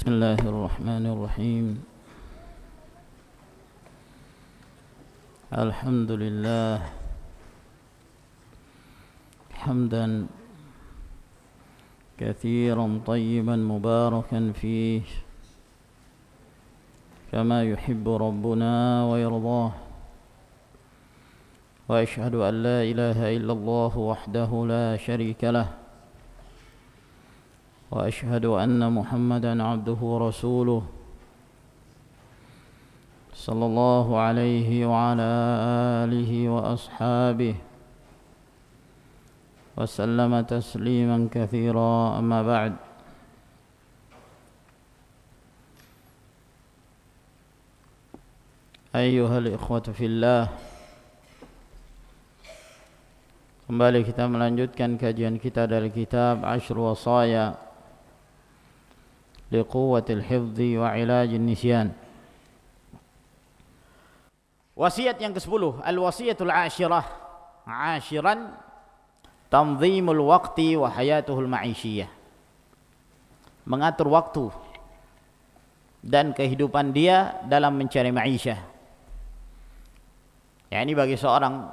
بسم الله الرحمن الرحيم. الحمد لله حمدا كثيرا طيبا مباركا فيه كما يحب ربنا ويرضاه، وأشهد أن لا إله إلا الله وحده لا شريك له، وأشهد أن محمدا عبده ورسوله صلى الله عليه وعلى آله وأصحابه وسلم تسليما كثيرا. أما بعد، أيها الإخوة في الله، kembali kita melanjutkan kajian kita dari kitab Ashr Wasaya liquwwatil hifdzi wa ilajin nisyan. Wasiat yang ke-10, al-wasiyatul ashirah. Ashiran tanzimul waqti wa hayatuhul ma'isyiyah. Mengatur waktu dan kehidupan dia dalam mencari ma'isyah. Ya, ini bagi seorang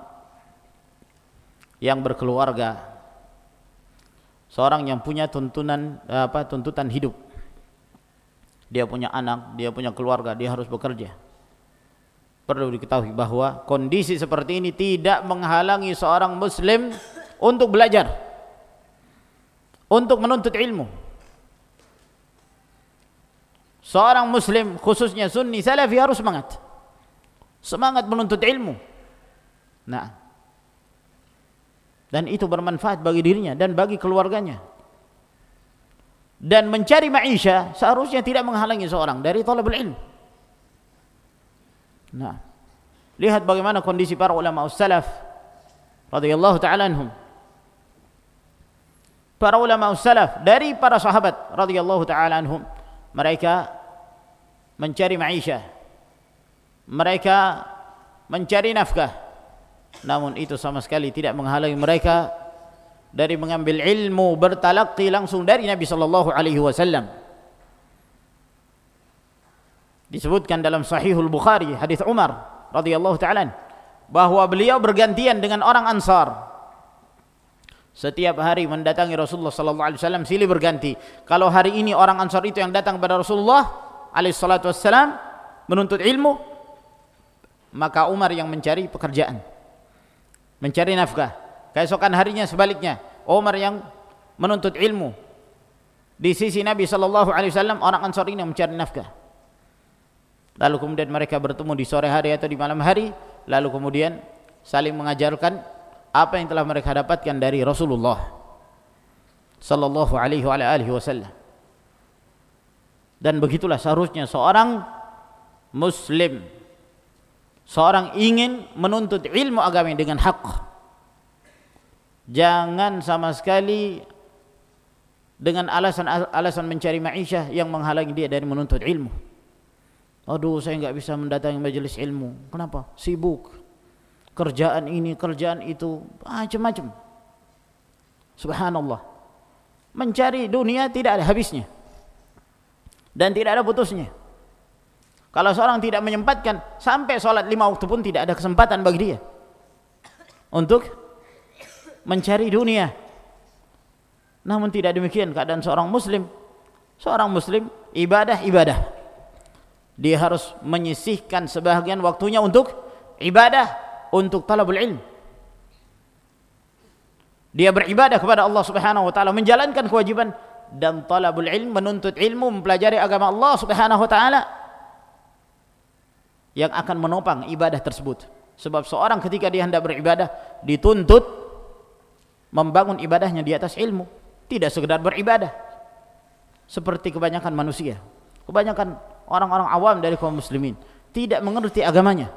yang berkeluarga, seorang yang punya tuntutan hidup. Dia punya anak, dia punya keluarga, dia harus bekerja. Perlu diketahui bahwa kondisi seperti ini tidak menghalangi seorang muslim untuk belajar, untuk menuntut ilmu. Seorang muslim, khususnya sunni salafi, harus semangat menuntut ilmu. Nah, dan itu bermanfaat bagi dirinya dan bagi keluarganya. Dan mencari maisha seharusnya tidak menghalangi seorang dari talabul ilm. Nah, lihat bagaimana kondisi para ulama salaf radhiyallahu ta'ala anhum. Para ulama salaf dari para sahabat radhiyallahu ta'ala anhum, mereka mencari maisha, mereka mencari nafkah, namun itu sama sekali tidak menghalangi mereka dari mengambil ilmu, bertalaqi langsung dari Nabi sallallahu alaihi wasallam. Disebutkan dalam Sahihul Bukhari hadis Umar radhiyallahu ta'ala bahwa beliau bergantian dengan orang Ansar. Setiap hari mendatangi Rasulullah sallallahu alaihi wasallam silih berganti. Kalau hari ini orang Ansar itu yang datang kepada Rasulullah alaihi salatu wassalam menuntut ilmu, maka Umar yang mencari pekerjaan, mencari nafkah. Keesokan harinya sebaliknya, Umar yang menuntut ilmu. Di sisi Nabi sallallahu alaihi wasallam orang Ansar ini yang mencari nafkah. Lalu kemudian mereka bertemu di sore hari atau di malam hari, lalu kemudian saling mengajarkan apa yang telah mereka dapatkan dari Rasulullah sallallahu alaihi wasallam. Dan begitulah seharusnya seorang muslim, seorang ingin menuntut ilmu agama dengan hak. Jangan sama sekali dengan alasan mencari ma'isyah yang menghalangi dia dari menuntut ilmu. Aduh, saya enggak bisa mendatangi majelis ilmu. Kenapa? Sibuk. Kerjaan ini, kerjaan itu, macam-macam. Subhanallah. Mencari dunia tidak ada habisnya. Dan tidak ada putusnya. Kalau seorang tidak menyempatkan, sampai sholat 5 waktu pun tidak ada kesempatan bagi dia untuk mencari dunia. Namun tidak demikian keadaan seorang muslim. Seorang muslim ibadah. Dia harus menyisihkan sebahagian waktunya untuk ibadah, untuk talabul ilm. Dia beribadah kepada Allah Subhanahu wa taala, menjalankan kewajiban, dan talabul ilm, menuntut ilmu, mempelajari agama Allah Subhanahu wa taala yang akan menopang ibadah tersebut. Sebab seorang ketika dia hendak beribadah dituntut membangun ibadahnya di atas ilmu, tidak sekedar beribadah seperti kebanyakan manusia. Kebanyakan orang-orang awam dari kaum muslimin tidak mengerti agamanya.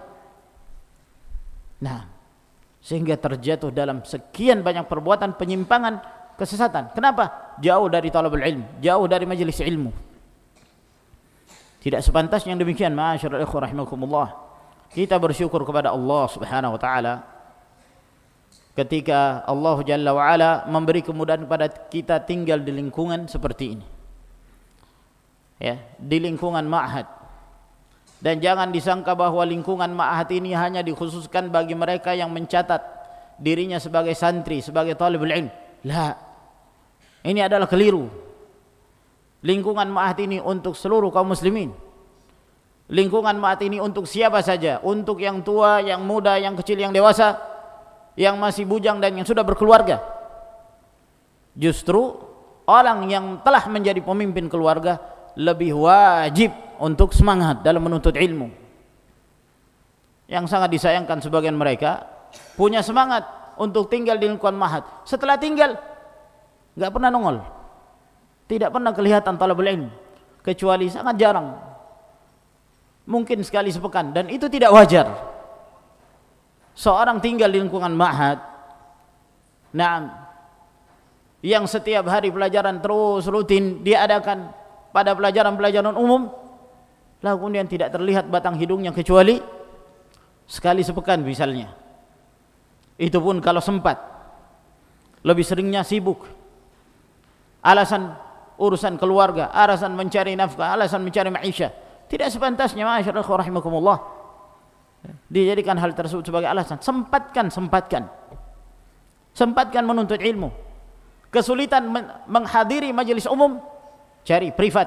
Nah, sehingga terjatuh dalam sekian banyak perbuatan penyimpangan, kesesatan. Kenapa? Jauh dari talabul ilm, jauh dari majelis ilmu. Tidak sepantasnya yang demikian. Ma'asyiral ikhwah rahimakumullah. Kita bersyukur kepada Allah Subhanahu wa taala ketika Allah Jalla wa Ala memberi kemudahan kepada kita tinggal di lingkungan seperti ini. ya, di lingkungan ma'had. Dan jangan disangka bahwa lingkungan ma'had ini hanya dikhususkan bagi mereka yang mencatat dirinya sebagai santri, sebagai talibul ilm. La. Ini adalah keliru. Lingkungan ma'had ini untuk seluruh kaum muslimin. Lingkungan ma'had ini untuk siapa saja, untuk yang tua, yang muda, yang kecil, yang dewasa, yang masih bujang dan yang sudah berkeluarga. Justru orang yang telah menjadi pemimpin keluarga lebih wajib untuk semangat dalam menuntut ilmu. Yang sangat disayangkan sebagian mereka punya semangat untuk tinggal di lingkungan ma'had. Setelah tinggal enggak pernah nongol. Tidak pernah kelihatan talabul ilm, kecuali sangat jarang. Mungkin sekali sepekan, dan itu tidak wajar. Seorang tinggal di lingkungan ma'had, yang setiap hari pelajaran terus rutin diadakan pada pelajaran-pelajaran umum, lalu kemudian tidak terlihat batang hidungnya kecuali sekali sepekan misalnya. Itu pun kalau sempat. Lebih seringnya sibuk. Alasan urusan keluarga, alasan mencari nafkah, alasan mencari maisha. Tidak sepantasnya, masyaallah rahimakumullah, dijadikan hal tersebut sebagai alasan. Sempatkan menuntut ilmu. Kesulitan menghadiri majelis umum, cari privat.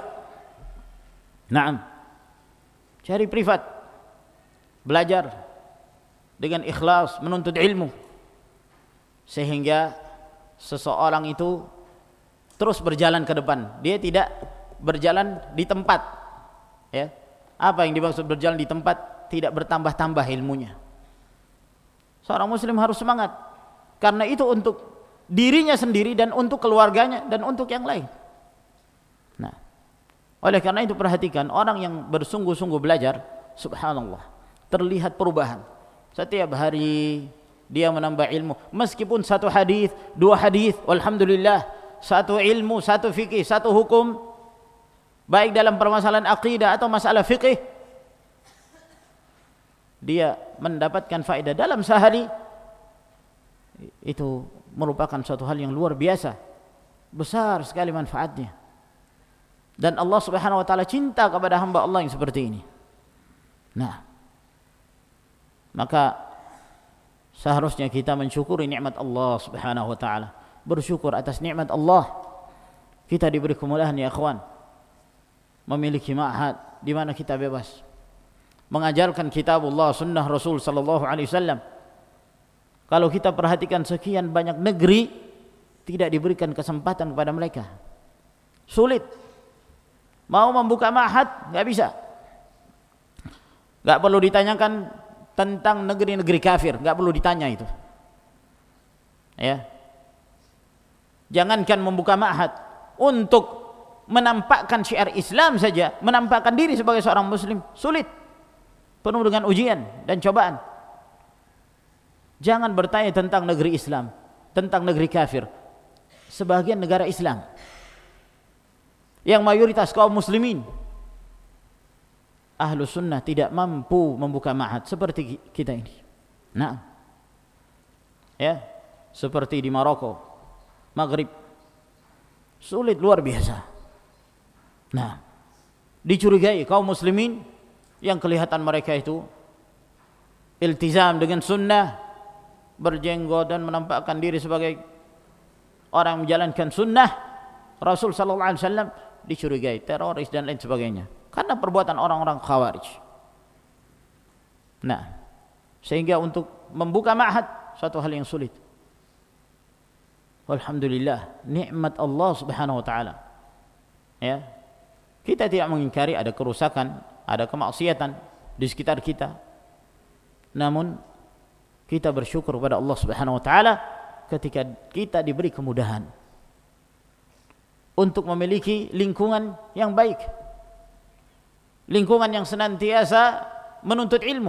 Cari privat. Belajar dengan ikhlas menuntut ilmu, sehingga seseorang itu terus berjalan ke depan. Dia tidak berjalan di tempat, ya. Apa yang dimaksud berjalan di tempat? Tidak bertambah-tambah ilmunya. Seorang muslim harus semangat, karena itu untuk dirinya sendiri dan untuk keluarganya dan untuk yang lain. Nah, oleh karena itu perhatikan orang yang bersungguh-sungguh belajar, subhanallah, terlihat perubahan. Setiap hari dia menambah ilmu, meskipun satu hadis, dua hadis, alhamdulillah, satu ilmu, satu fikih, satu hukum, baik dalam permasalahan akidah atau masalah fikih, dia mendapatkan faedah dalam sehari. Itu merupakan suatu hal yang luar biasa, besar sekali manfaatnya. Dan Allah Subhanahu wa taala cinta kepada hamba Allah yang seperti ini. Nah, maka seharusnya kita mensyukuri nikmat Allah Subhanahu wa taala, bersyukur atas nikmat Allah. Kita diberi kemudahan ya akhwan, memiliki ma'had di mana kita bebas mengajarkan kitabullah, sunnah Rasul sallallahu alaihi wasallam. Kalau kita perhatikan sekian banyak negeri tidak diberikan kesempatan kepada mereka. Sulit. Mau membuka ma'had enggak bisa. Enggak perlu ditanyakan tentang negeri-negeri kafir, enggak perlu ditanya itu. Ya. Jangankan membuka ma'had, untuk menampakkan syiar Islam saja, menampakkan diri sebagai seorang muslim, sulit. Penuh dengan ujian dan cobaan. Jangan bertanya tentang negeri Islam, tentang negeri kafir. Sebagian negara Islam yang mayoritas kaum muslimin, Ahlus Sunnah tidak mampu membuka ma'had seperti kita ini. Nah, ya, seperti di Maroko, Maghrib, sulit luar biasa. Nah, dicurigai kaum muslimin yang kelihatan mereka itu iltizam dengan sunnah, berjenggot dan menampakkan diri sebagai orang yang menjalankan sunnah Rasul sallallahu alaihi wasallam, dicurigai teroris dan lain sebagainya karena perbuatan orang-orang Khawarij. Nah, sehingga untuk membuka ma'had suatu hal yang sulit. Alhamdulillah, nikmat Allah Subhanahu wa taala. Ya. Kita tidak mengingkari ada kerusakan, ada kemaksiatan di sekitar kita. Namun kita bersyukur kepada Allah Subhanahu wa taala ketika kita diberi kemudahan untuk memiliki lingkungan yang baik. Lingkungan yang senantiasa menuntut ilmu.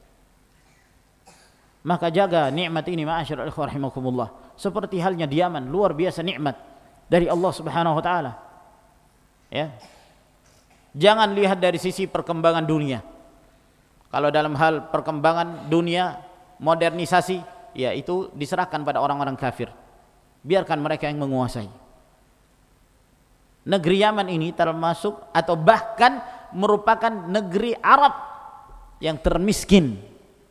Maka jaga nikmat ini ma'asyiral ikhwah rahimakumullah. Seperti halnya di Yaman, luar biasa nikmat dari Allah Subhanahu wa taala. Ya. Jangan lihat dari sisi perkembangan dunia. Kalau dalam hal perkembangan dunia, modernisasi, ya itu diserahkan pada orang-orang kafir. Biarkan mereka yang menguasai. Negeri Yaman ini termasuk atau bahkan merupakan negeri Arab yang termiskin.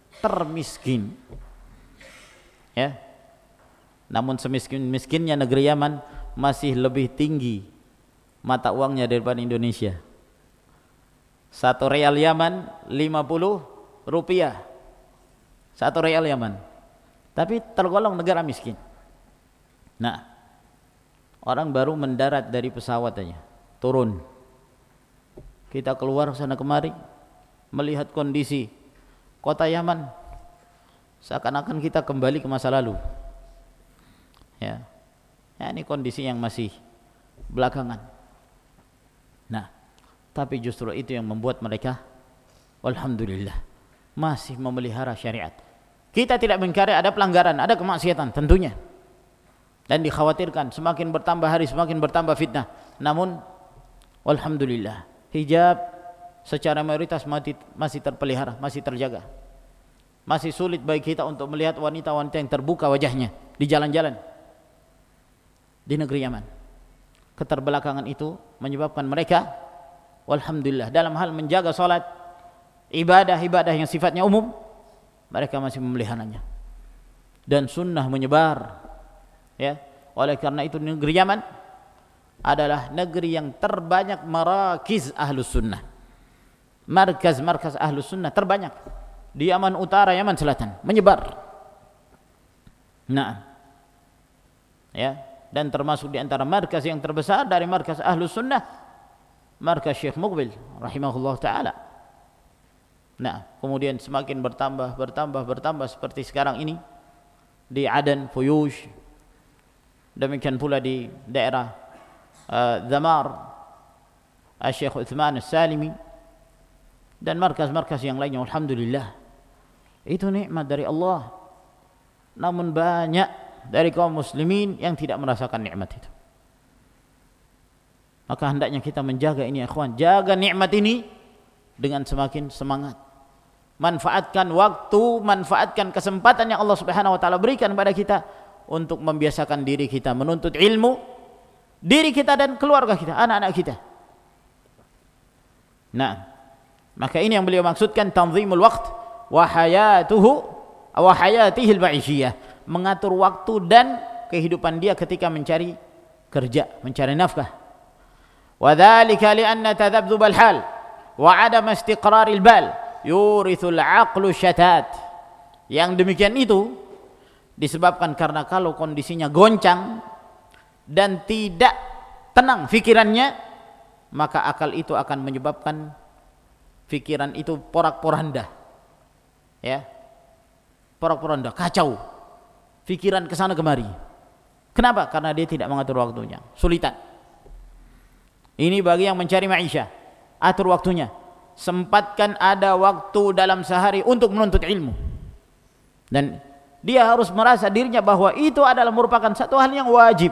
Ya. Namun semiskin-miskinnya negeri Yaman masih lebih tinggi mata uangnya daripada Indonesia. 1 real Yaman 50 rupiah. 1 real Yaman. Tapi tergolong negara miskin. Nah, orang baru mendarat dari pesawat aja, turun. Kita keluar sana kemari melihat kondisi kota Yaman, seakan-akan kita kembali ke masa lalu. Ya, ini kondisi yang masih belakangan. Nah, tapi justru itu yang membuat mereka, alhamdulillah, masih memelihara syariat. Kita tidak mengingkari ada pelanggaran, ada kemaksiatan tentunya, dan dikhawatirkan semakin bertambah hari semakin bertambah fitnah. Namun, alhamdulillah, hijab secara mayoritas masih terpelihara, masih terjaga. Masih sulit bagi kita untuk melihat wanita-wanita yang terbuka wajahnya di jalan-jalan di negeri Yaman. Keterbelakangan itu menyebabkan mereka, alhamdulillah, dalam hal menjaga salat, ibadah-ibadah yang sifatnya umum, mereka masih memeliharanya. Dan sunnah menyebar. Ya, oleh karena itu negeri Yaman adalah negeri yang terbanyak marakiz ahlus sunnah. Markaz-markaz ahlus sunnah terbanyak di Yaman Utara, Yaman Selatan, menyebar. Nah, ya, dan termasuk di antara markaz yang terbesar dari markaz ahlus sunnah, markaz Syekh Muqbil rahimahullah ta'ala. Nah, kemudian semakin bertambah seperti sekarang ini di Aden, Fuyush, demikian pula di daerah Dhamar, Syekh Uthman As-Salimi, dan markaz-markaz yang lainnya. Alhamdulillah, itu nikmat dari Allah. Namun banyak dari kaum muslimin yang tidak merasakan nikmat itu. Maka hendaknya kita menjaga ini, ikhwan. Jaga nikmat ini dengan semakin semangat. Manfaatkan waktu, manfaatkan kesempatan yang Allah Subhanahu wa taala berikan kepada kita untuk membiasakan diri kita menuntut ilmu, diri kita dan keluarga kita, anak-anak kita. Nah, maka ini yang beliau maksudkan tanzimul waqt wa hayatuhu wa hayatihi al-ma'ishiyah, mengatur waktu dan kehidupan dia ketika mencari kerja, mencari nafkah. Wa dzalika li'anna tadhabdhub al-hal wa 'adam istiqrar al-bal yurithu al-'aqlu syatat. Yang demikian itu disebabkan karena kalau kondisinya goncang dan tidak tenang fikirannya, maka akal itu akan menyebabkan fikiran itu porak-poranda. Ya. Porak-poranda, kacau. Fikiran kesana kemari. Kenapa? Karena dia tidak mengatur waktunya. Sulitan. Ini bagi yang mencari maisha. Atur waktunya. Sempatkan ada waktu dalam sehari untuk menuntut ilmu. Dan dia harus merasa dirinya bahwa itu adalah merupakan satu hal yang wajib.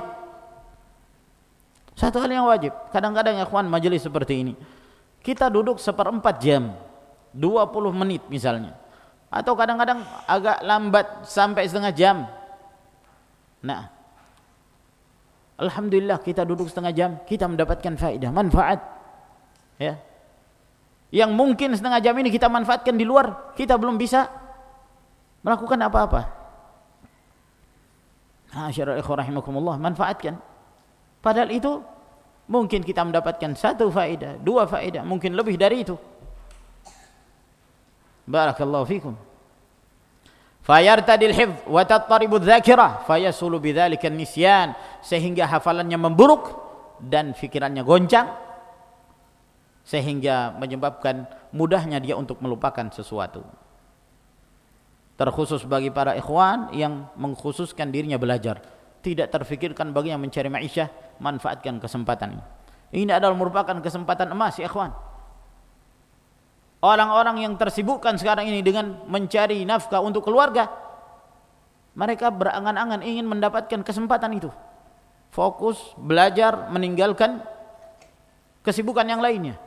Satu hal yang wajib. Kadang-kadang ya ikhwan, majelis seperti ini, kita duduk 1/4 jam, 20 menit misalnya. Atau kadang-kadang agak lambat sampai setengah jam. Nah, alhamdulillah kita duduk setengah jam, kita mendapatkan faedah, manfaat. Ya. Yang mungkin setengah jam ini kita manfaatkan di luar, kita belum bisa melakukan apa-apa. Ma'asyiral ikhwah rahimakumullah, manfaatkan. Padahal itu mungkin kita mendapatkan 1 faedah, 2 faedah, mungkin lebih dari itu. Barakallahu fikum. Fayartadil hifz wa tattaribu dzakirah fayasulu bidzalika nisyan, sehingga hafalannya memburuk dan fikirannya goncang, sehingga menyebabkan mudahnya dia untuk melupakan sesuatu. Terkhusus bagi para ikhwan yang mengkhususkan dirinya belajar, tidak terfikirkan bagi yang mencari maisha, manfaatkan kesempatan ini. Ini adalah merupakan kesempatan emas ya ikhwan. Orang-orang yang tersibukkan sekarang ini dengan mencari nafkah untuk keluarga, mereka berangan-angan ingin mendapatkan kesempatan itu. Fokus, belajar, meninggalkan kesibukan yang lainnya.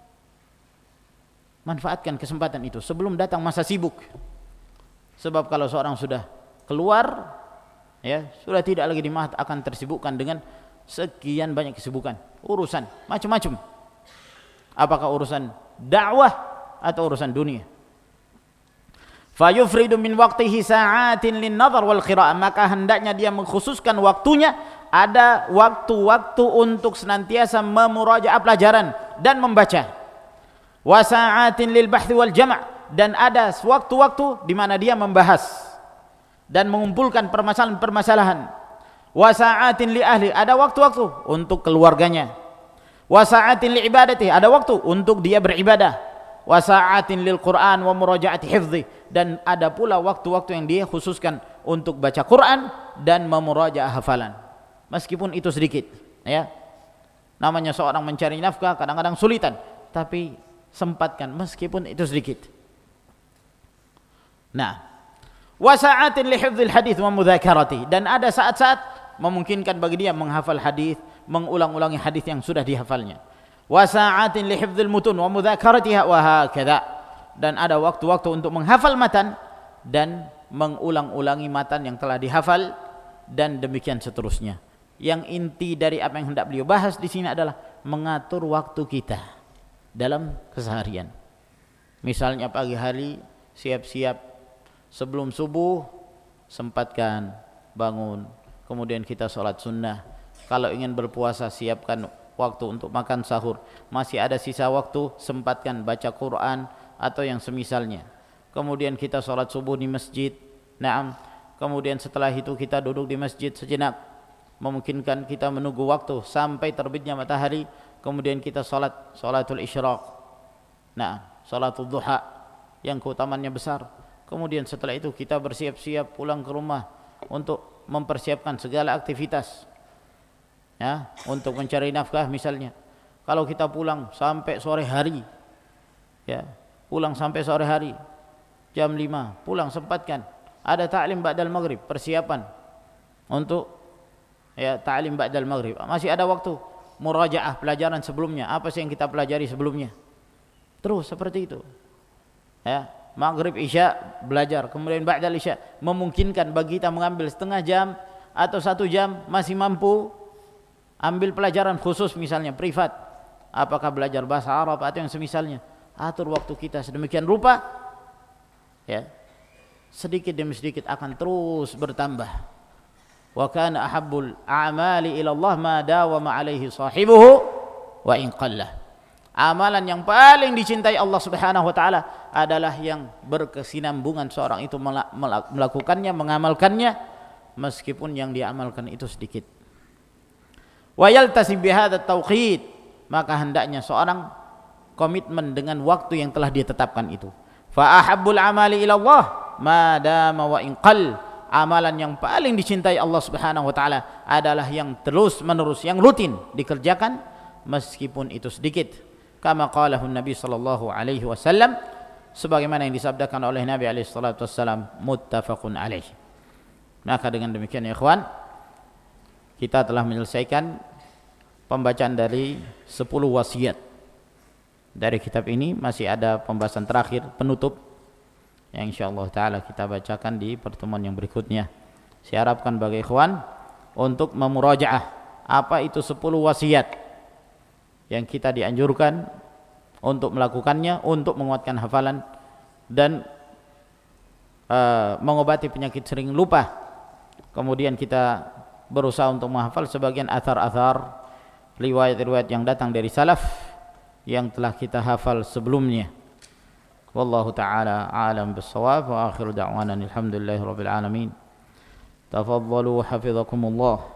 Manfaatkan kesempatan itu sebelum datang masa sibuk. Sebab kalau seorang sudah keluar, ya, sudah tidak lagi di mahat, akan tersibukkan dengan sekian banyak kesibukan, urusan macam-macam. Apakah urusan dakwah atau urusan dunia? Fayufridu min waqtihi sa'atin lin-nadhar wal qira'ah, maka hendaknya dia mengkhususkan waktunya, ada waktu-waktu untuk senantiasa memurajaah pelajaran dan membaca. Wa sa'atin lil bahthi wal jam', dan ada waktu-waktu di mana dia membahas dan mengumpulkan permasalahan-permasalahan. Wa sa'atin li ahli, ada waktu-waktu untuk keluarganya. Wa sa'atin li ibadati, ada waktu untuk dia beribadah. Wa sa'atin lil Qur'an wa murajaati hifdhi, dan ada pula waktu-waktu yang dia khususkan untuk baca Quran dan memurajaah hafalan. Meskipun itu sedikit, ya. Namanya seorang mencari nafkah kadang-kadang sulitan, tapi sempatkan meskipun itu sedikit. Nah, wa sa'atin li hifdzil hadits wa mudzakarati, dan ada saat-saat memungkinkan bagi dia menghafal hadis, mengulang-ulangi hadis yang sudah dihafalnya. Wa sa'atin li hifdzil mutun wa mudzakaratiha wa hakadha, dan ada waktu-waktu untuk menghafal matan dan mengulang-ulangi matan yang telah dihafal, dan demikian seterusnya. Yang inti dari apa yang hendak beliau bahas di sini adalah mengatur waktu kita dalam keseharian. Misalnya pagi hari siap-siap sebelum subuh, sempatkan bangun, kemudian kita sholat sunnah. Kalau ingin berpuasa, siapkan waktu untuk makan sahur. Masih ada sisa waktu, sempatkan baca Quran atau yang semisalnya. Kemudian kita sholat subuh di masjid. Naam. Kemudian setelah itu kita duduk di masjid sejenak. Memungkinkan kita menunggu waktu sampai terbitnya matahari. Kemudian kita sholatul isyraq. Nah, sholatul duha yang keutamannya besar. Kemudian setelah itu kita bersiap-siap pulang ke rumah untuk mempersiapkan segala aktivitas. Ya, untuk mencari nafkah misalnya. Kalau kita pulang sampai sore hari, ya, pulang sampai sore hari, jam 5, pulang sempatkan. Ada ta'lim ba'dal maghrib, persiapan untuk ya ta'lim ba'dal maghrib. Masih ada waktu murajaah pelajaran sebelumnya. Apa sih yang kita pelajari sebelumnya? Terus seperti itu. Ya, maghrib isya belajar, kemudian ba'dal isya. Memungkinkan bagi kita mengambil setengah jam atau 1 jam, masih mampu ambil pelajaran khusus misalnya privat, apakah belajar bahasa Arab atau yang semisalnya. Atur waktu kita sedemikian rupa, ya, sedikit demi sedikit akan terus bertambah. Wa kana ahabbul a'mali ila Allah ma dawama alaihi sahibuhu wa in qalla. Amalan yang paling dicintai Allah Subhanahu wa taala adalah yang berkesinambungan seorang itu melakukannya, mengamalkannya, meskipun yang diamalkan itu sedikit. Wa yaltasim bihadza tauqit, maka hendaknya seorang komitmen dengan waktu yang telah ditetapkan itu. Fa ahabbul amali ila Allah ma dama wa in qall, amalan yang paling dicintai Allah Subhanahu wa taala adalah yang terus-menerus, yang rutin dikerjakan meskipun itu sedikit. Kama qalahu Nabi sallallahu alaihi wasallam, sebagaimana yang disabdakan oleh Nabi alaihi salatu wasallam, muttafaqun alaih. Maka dengan demikian ya ikhwan, kita telah menyelesaikan pembacaan dari 10 wasiat dari kitab ini. Masih ada pembahasan terakhir penutup yang insyaallah taala kita bacakan di pertemuan yang berikutnya. Saya harapkan bagi ikhwan untuk memurajaah apa itu 10 wasiat yang kita dianjurkan untuk melakukannya, untuk menguatkan hafalan dan mengobati penyakit sering lupa. Kemudian kita berusaha untuk menghafal sebagian athar-athar, riwayat-riwayat yang datang dari salaf yang telah kita hafal sebelumnya. Wallahu ta'ala a'lam bis-shawab, wa akhiru da'wana alhamdulillahi rabbil alamin. Tafaddalu hafizakumullah.